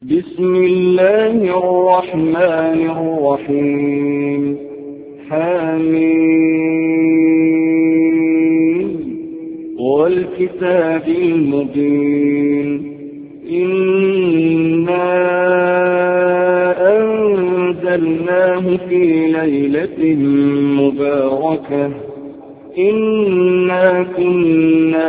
بسم الله الرحمن الرحيم حميم والكتاب المبين إنا أنزلناه في ليلة مباركة إنا كنا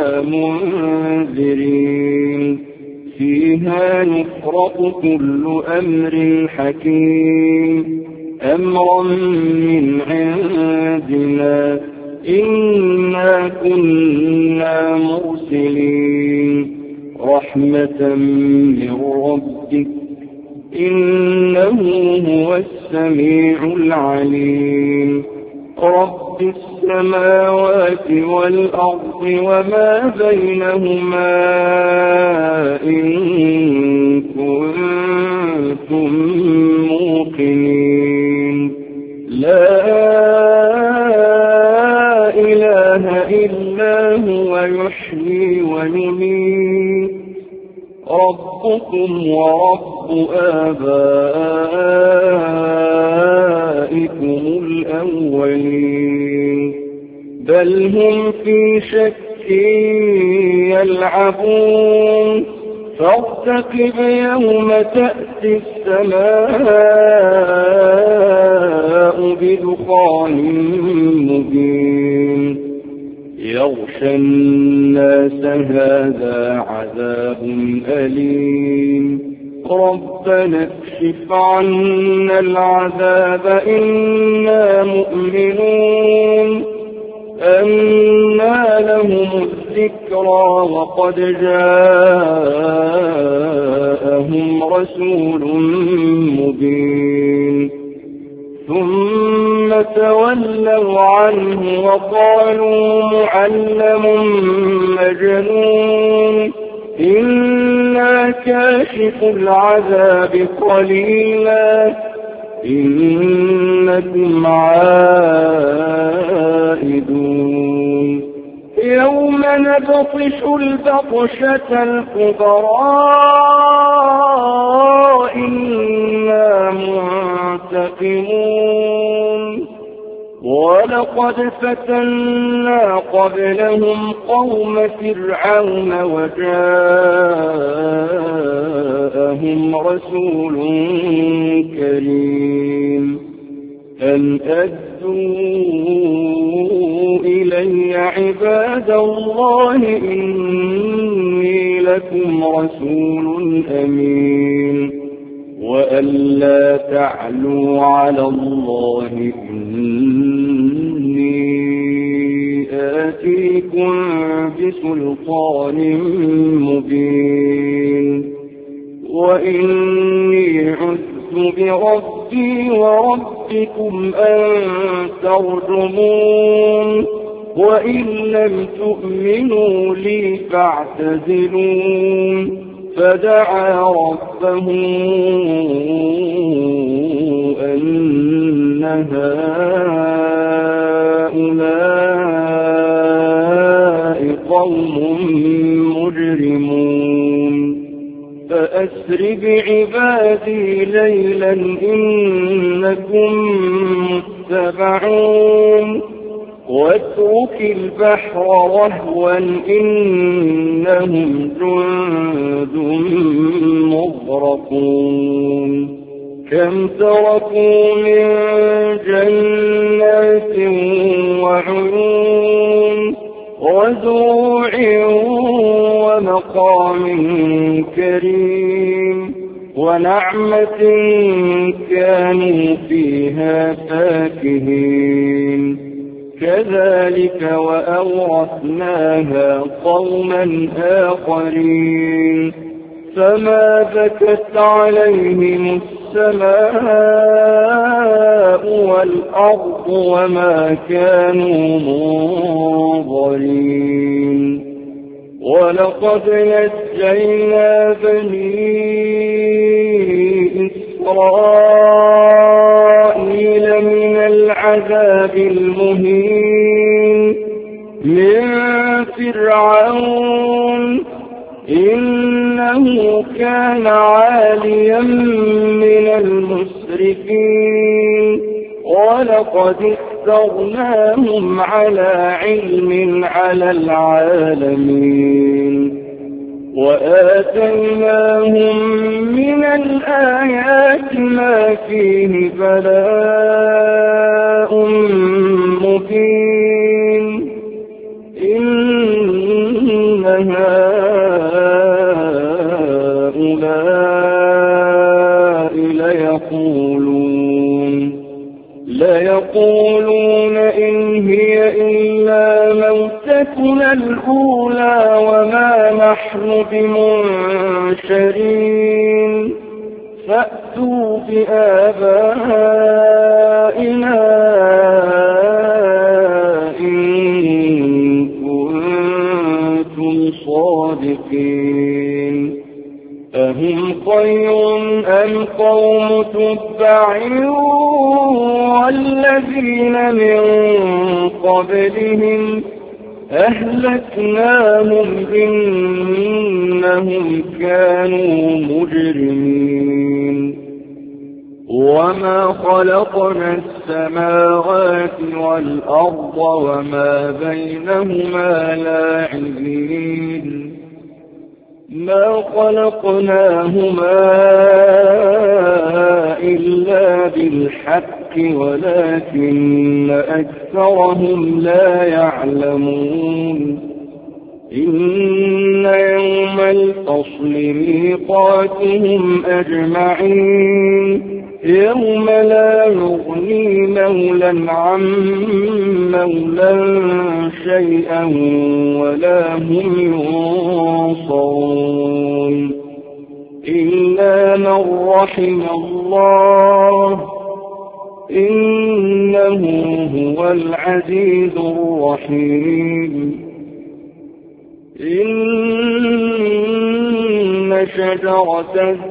منذرين فيها يفرق كل أمر حكيم أمرا من عندنا إنا كنا مرسلين رحمة من ربك إنه هو السميع العليم رب السماوات والأرض وما بينهما إن كنتم موقنين لا إله إلا هو يحيي ويميت ربكم ورب آبائكم الأولين بل هم في شك يلعبون فارتقب يوم تأتي السماء بدخان مبين يغشى الناس هذا عذاب أليم ربنا اكشف عنا العذاب إنا مؤمنون أنى لهم الذكرى وقد جاءهم رسول مبين ثم تولوا عنه وقالوا معلم مجنون إنا كاشف العذاب قليلا إنكم عائدون يوم نبطش البطشة الكبرى إنا منتقمون ولقد فتنا قبلهم قوم فرعون وجاءهم رسول كريم أن أدوا إلي عباد الله إني لكم رسول أمين وأن لا تعلوا على الله إني آتيكم بسلطان مبين وإني عذت بربي وربكم أن ترجمون وإن لم تؤمنوا لي فاعتزلون فدعا ربه أن هؤلاء قوم مجرمون فأسر بعبادي ليلا إنكم متبعون واترك البحر رهوا إنهم جند مغرقون كم تركوا من جنات وعيون وزروع ومقام كريم ونعمة كانوا فيها فاكهين كذلك وأورثناها قوما آخرين فما بكت عليهم السماء والأرض وما كانوا منظرين ولقد نجينا بني إسرائيل من العذاب المهين من فرعون إنه كان عاليا من المسرفين ولقد اخترناهم على علم على العالمين وآتيناهم من الآيات ما فيه بلاء مبين إن هؤلاء ليقولون إن هي إلا موتتنا الأولى وما نحن بمنشرين فأتوا بآبائنا إن كنتم صادقين أهم خير أم قوم تبع والذين من قبلهم أهلكناهم إنهم كانوا مجرمين وما خلقنا السماوات والأرض وما بينهما لاعبين ما خلقناهما إلا بالحق ولكن أكثرهم لا يعلمون إن يوم الفصل ميقاتهم أجمعين يوم لا يغني مولا عن مولا شيئا ولا هم ينصرون إلا من رحم الله إنه هو العزيز الرحيم إن شجرة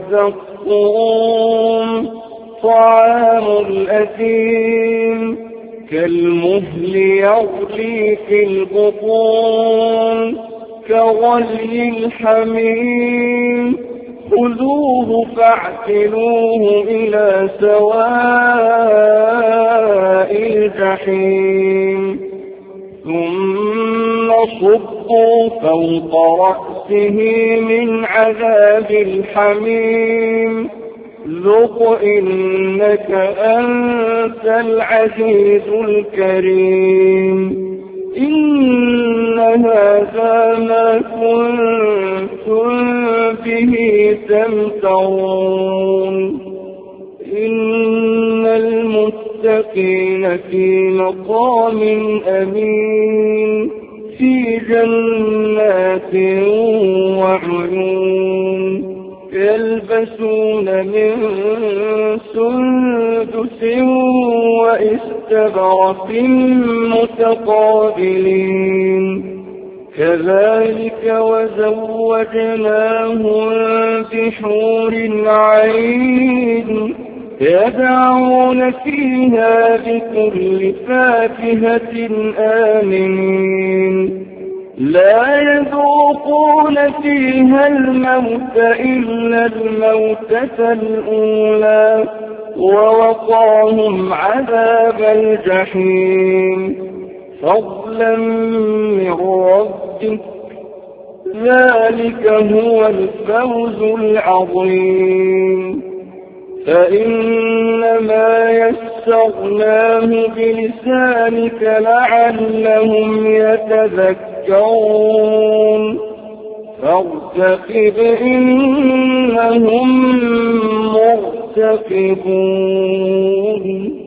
الزقوم طعام الأثيم كالمهل يغلي في البطون كغلي الحميم خذوه فاعتلوه إلى سواء الجحيم ثم صبوا فوق رأسه من عذاب الحميم ذق إنك أنت العزيز الكريم إن هذا ما كنتم به تمترون إن المتقين في مقام أمين في جنات وعيون يلبسون من سندس وإستبرق متقابلين كذلك وزوجناهم بحور عين يدعون فيها بكل فاكهة آمنين لا يذوقون فيها الموت إلا الموتة الأولى ووقاهم عذاب الجحيم فضلا من ربك ذلك هو الفوز العظيم فإنما يسرناه بلسانك لعلهم يتذكرون فارتقب إنهم مرتقبون